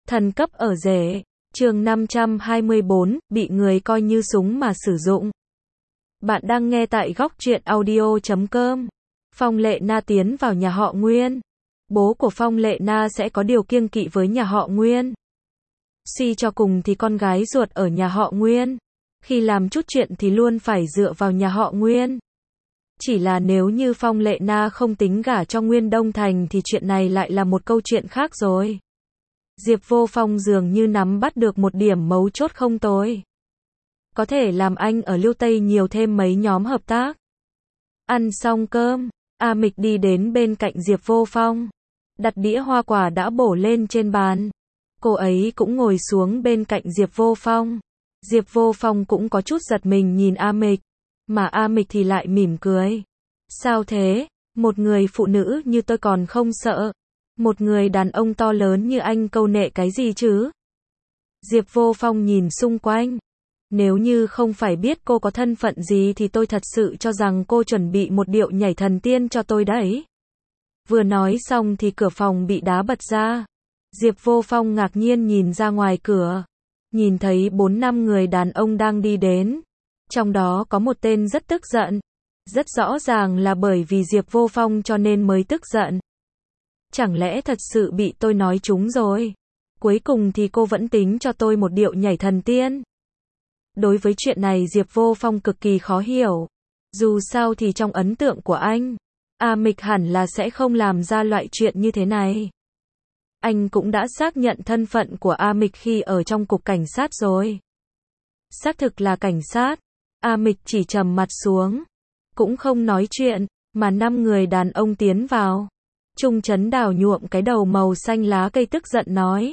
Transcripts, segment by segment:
Thần cấp ở rể. Chương 524, bị người coi như súng mà sử dụng. Bạn đang nghe tại góc truyện audio.com. Phong Lệ Na tiến vào nhà họ Nguyên. Bố của Phong Lệ Na sẽ có điều kiêng kỵ với nhà họ Nguyên. Suy cho cùng thì con gái ruột ở nhà họ Nguyên. Khi làm chút chuyện thì luôn phải dựa vào nhà họ Nguyên. Chỉ là nếu như Phong Lệ Na không tính gả cho Nguyên Đông Thành thì chuyện này lại là một câu chuyện khác rồi. Diệp Vô Phong dường như nắm bắt được một điểm mấu chốt không tồi. Có thể làm anh ở Liêu Tây nhiều thêm mấy nhóm hợp tác. Ăn xong cơm, A Mịch đi đến bên cạnh Diệp Vô Phong. Đặt đĩa hoa quả đã bổ lên trên bàn. Cô ấy cũng ngồi xuống bên cạnh Diệp Vô Phong. Diệp Vô Phong cũng có chút giật mình nhìn A Mịch. Mà A Mịch thì lại mỉm cười. Sao thế? Một người phụ nữ như tôi còn không sợ. Một người đàn ông to lớn như anh câu nệ cái gì chứ? Diệp Vô Phong nhìn xung quanh. Nếu như không phải biết cô có thân phận gì thì tôi thật sự cho rằng cô chuẩn bị một điệu nhảy thần tiên cho tôi đấy. Vừa nói xong thì cửa phòng bị đá bật ra. Diệp Vô Phong ngạc nhiên nhìn ra ngoài cửa. Nhìn thấy 4-5 người đàn ông đang đi đến. Trong đó có một tên rất tức giận. Rất rõ ràng là bởi vì Diệp Vô Phong cho nên mới tức giận. Chẳng lẽ thật sự bị tôi nói trúng rồi? Cuối cùng thì cô vẫn tính cho tôi một điệu nhảy thần tiên. Đối với chuyện này Diệp Vô Phong cực kỳ khó hiểu. Dù sao thì trong ấn tượng của anh, A Mịch hẳn là sẽ không làm ra loại chuyện như thế này. Anh cũng đã xác nhận thân phận của A Mịch khi ở trong cục cảnh sát rồi. Xác thực là cảnh sát. A Mịch chỉ trầm mặt xuống, cũng không nói chuyện, mà 5 người đàn ông tiến vào. Trung Chấn Đào nhuộm cái đầu màu xanh lá cây tức giận nói.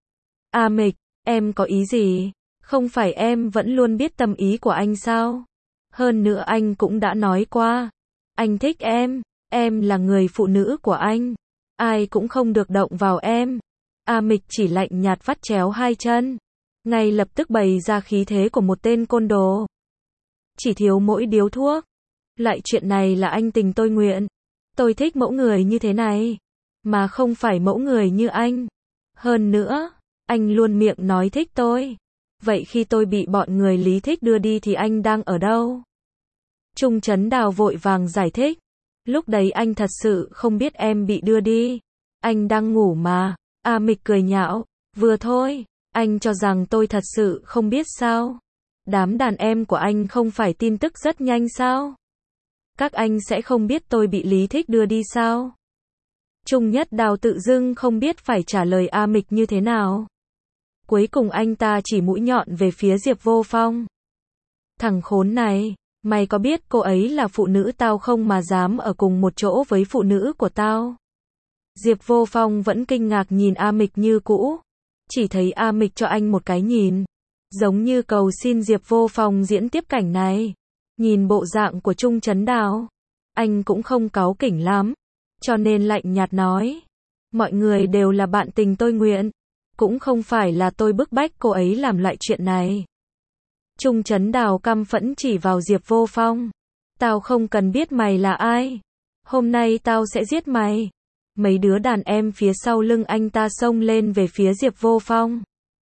A Mịch, em có ý gì? Không phải em vẫn luôn biết tâm ý của anh sao? Hơn nữa anh cũng đã nói qua. Anh thích em là người phụ nữ của anh. Ai cũng không được động vào em. A Mịch chỉ lạnh nhạt vắt chéo hai chân. Ngay lập tức bày ra khí thế của một tên côn đồ. Chỉ thiếu mỗi điếu thuốc. Lại chuyện này là anh tình tôi nguyện. Tôi thích mẫu người như thế này. Mà không phải mẫu người như anh. Hơn nữa, anh luôn miệng nói thích tôi. Vậy khi tôi bị bọn người Lý Thích đưa đi thì anh đang ở đâu? Trung Chấn Đào vội vàng giải thích. Lúc đấy anh thật sự không biết em bị đưa đi. Anh đang ngủ mà. A Mịch cười nhạo. Vừa thôi, anh cho rằng tôi thật sự không biết sao? Đám đàn em của anh không phải tin tức rất nhanh sao? Các anh sẽ không biết tôi bị Lý Thích đưa đi sao? Trung Nhất Đào tự dưng không biết phải trả lời A Mịch như thế nào. Cuối cùng anh ta chỉ mũi nhọn về phía Diệp Vô Phong. Thằng khốn này, mày có biết cô ấy là phụ nữ tao không mà dám ở cùng một chỗ với phụ nữ của tao? Diệp Vô Phong vẫn kinh ngạc nhìn A Mịch như cũ. Chỉ thấy A Mịch cho anh một cái nhìn. Giống như cầu xin Diệp Vô Phong diễn tiếp cảnh này. Nhìn bộ dạng của Trung Chấn Đào, anh cũng không cáu kỉnh lắm. Cho nên lạnh nhạt nói. Mọi người đều là bạn tình tôi nguyện. Cũng không phải là tôi bức bách cô ấy làm lại chuyện này. Trung Chấn Đào căm phẫn chỉ vào Diệp Vô Phong. Tao không cần biết mày là ai. Hôm nay tao sẽ giết mày. Mấy đứa đàn em phía sau lưng anh ta xông lên về phía Diệp Vô Phong.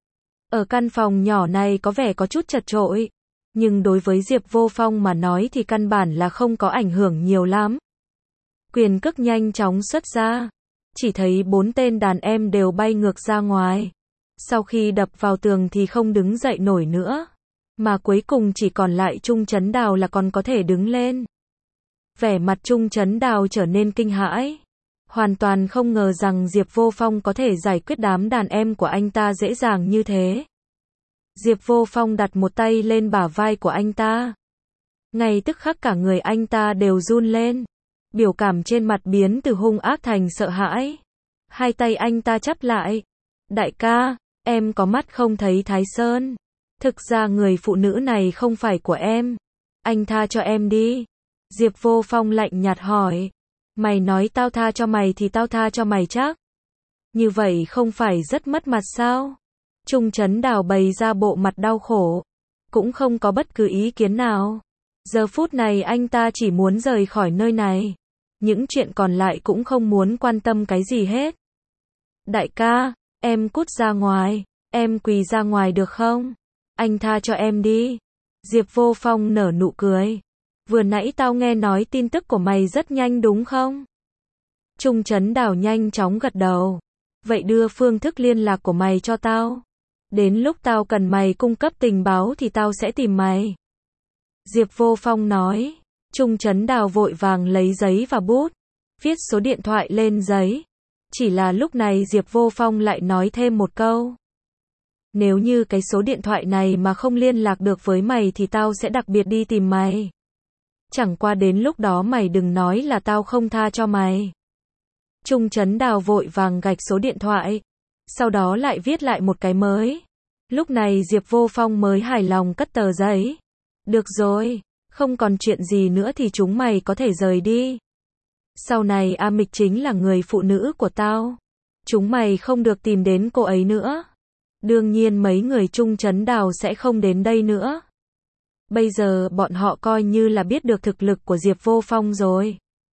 Ở căn phòng nhỏ này có vẻ có chút chật chội. Nhưng đối với Diệp Vô Phong mà nói thì căn bản là không có ảnh hưởng nhiều lắm. Quyền cước nhanh chóng xuất ra. Chỉ thấy 4 tên đàn em đều bay ngược ra ngoài. Sau khi đập vào tường thì không đứng dậy nổi nữa. Mà cuối cùng chỉ còn lại Trung Chấn Đào là còn có thể đứng lên. Vẻ mặt Trung Chấn Đào trở nên kinh hãi. Hoàn toàn không ngờ rằng Diệp Vô Phong có thể giải quyết đám đàn em của anh ta dễ dàng như thế. Diệp Vô Phong đặt một tay lên bả vai của anh ta. Ngay tức khắc cả người anh ta đều run lên. Biểu cảm trên mặt biến từ hung ác thành sợ hãi. Hai tay anh ta chắp lại. Đại ca, em có mắt không thấy Thái Sơn. Thực ra người phụ nữ này không phải của em. Anh tha cho em đi. Diệp Vô Phong lạnh nhạt hỏi. Mày nói tao tha cho mày thì tao tha cho mày chắc. Như vậy không phải rất mất mặt sao? Trung Chấn Đào bày ra bộ mặt đau khổ. Cũng không có bất cứ ý kiến nào. Giờ phút này anh ta chỉ muốn rời khỏi nơi này. Những chuyện còn lại cũng không muốn quan tâm cái gì hết. Đại ca, Em cút ra ngoài, em quỳ ra ngoài được không? Anh tha cho em đi. Diệp Vô Phong nở nụ cười. Vừa nãy tao nghe nói tin tức của mày rất nhanh đúng không? Trung Chấn Đào nhanh chóng gật đầu. Vậy đưa phương thức liên lạc của mày cho tao. Đến lúc tao cần mày cung cấp tình báo thì tao sẽ tìm mày. Diệp Vô Phong nói. Trung Chấn Đào vội vàng lấy giấy và bút, viết số điện thoại lên giấy. Chỉ là lúc này Diệp Vô Phong lại nói thêm một câu. Nếu như cái số điện thoại này mà không liên lạc được với mày thì tao sẽ đặc biệt đi tìm mày. Chẳng qua đến lúc đó mày đừng nói là tao không tha cho mày. Trung Chấn Đào vội vàng gạch số điện thoại, sau đó lại viết lại một cái mới. Lúc này Diệp Vô Phong mới hài lòng cất tờ giấy. Được rồi, không còn chuyện gì nữa thì chúng mày có thể rời đi. Sau này A Mịch chính là người phụ nữ của tao. Chúng mày không được tìm đến cô ấy nữa. Đương nhiên mấy người Trung Chấn Đào sẽ không đến đây nữa. Bây giờ bọn họ coi như là biết được thực lực của Diệp Vô Phong rồi.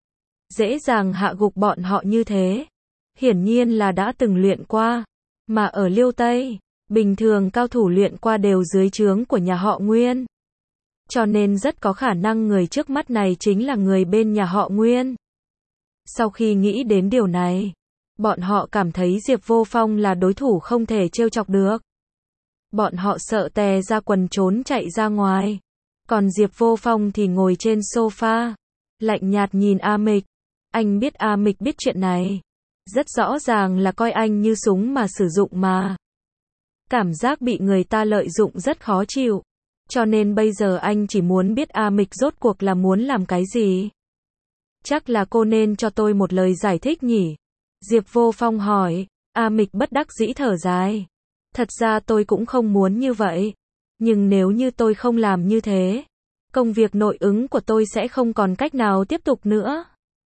Dễ dàng hạ gục bọn họ như thế. Hiển nhiên là đã từng luyện qua. Mà ở Liêu Tây, bình thường cao thủ luyện qua đều dưới trướng của nhà họ Nguyên. Cho nên rất có khả năng người trước mắt này chính là người bên nhà họ Nguyên. Sau khi nghĩ đến điều này, bọn họ cảm thấy Diệp Vô Phong là đối thủ không thể trêu chọc được. Bọn họ sợ tè ra quần trốn chạy ra ngoài. Còn Diệp Vô Phong thì ngồi trên sofa, lạnh nhạt nhìn A Mịch. Anh biết A Mịch biết chuyện này. Rất rõ ràng là coi anh như súng mà sử dụng mà. Cảm giác bị người ta lợi dụng rất khó chịu. Cho nên bây giờ anh chỉ muốn biết A Mịch rốt cuộc là muốn làm cái gì. Chắc là cô nên cho tôi một lời giải thích nhỉ? Diệp Vô Phong hỏi. A Mịch bất đắc dĩ thở dài. Thật ra tôi cũng không muốn như vậy. Nhưng nếu như tôi không làm như thế, công việc nội ứng của tôi sẽ không còn cách nào tiếp tục nữa.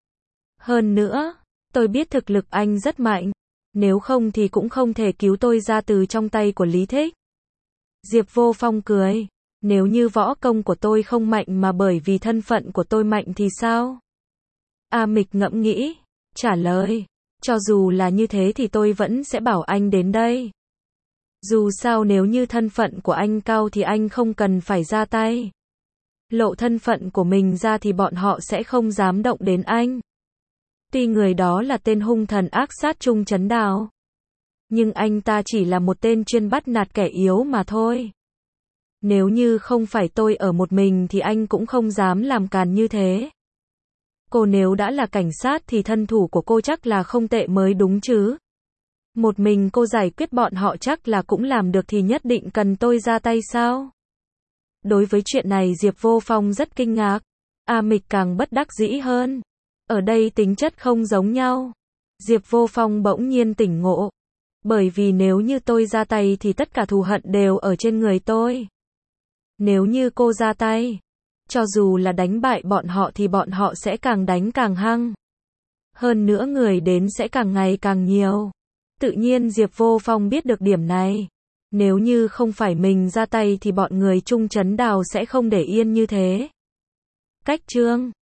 Hơn nữa, tôi biết thực lực anh rất mạnh. Nếu không thì cũng không thể cứu tôi ra từ trong tay của Lý Thích. Diệp Vô Phong cười. Nếu như võ công của tôi không mạnh mà bởi vì thân phận của tôi mạnh thì sao? A Mịch ngẫm nghĩ, trả lời. Cho dù là như thế thì tôi vẫn sẽ bảo anh đến đây. Dù sao nếu như thân phận của anh cao thì anh không cần phải ra tay. Lộ thân phận của mình ra thì bọn họ sẽ không dám động đến anh. Tuy người đó là tên hung thần ác sát Trung Chấn Đào, nhưng anh ta chỉ là một tên chuyên bắt nạt kẻ yếu mà thôi. Nếu như không phải tôi ở một mình thì anh cũng không dám làm càn như thế. Cô nếu đã là cảnh sát thì thân thủ của cô chắc là không tệ mới đúng chứ. Một mình cô giải quyết bọn họ chắc là cũng làm được thì nhất định cần tôi ra tay sao? Đối với chuyện này Diệp Vô Phong rất kinh ngạc. A Mịch càng bất đắc dĩ hơn. Ở đây tính chất không giống nhau. Diệp Vô Phong bỗng nhiên tỉnh ngộ. Bởi vì nếu như tôi ra tay thì tất cả thù hận đều ở trên người tôi. Nếu như cô ra tay, cho dù là đánh bại bọn họ thì bọn họ sẽ càng đánh càng hăng. Hơn nữa người đến sẽ càng ngày càng nhiều. Tự nhiên Diệp Vô Phong biết được điểm này. Nếu như không phải mình ra tay thì bọn người Trung Chấn Đào sẽ không để yên như thế. Cách chương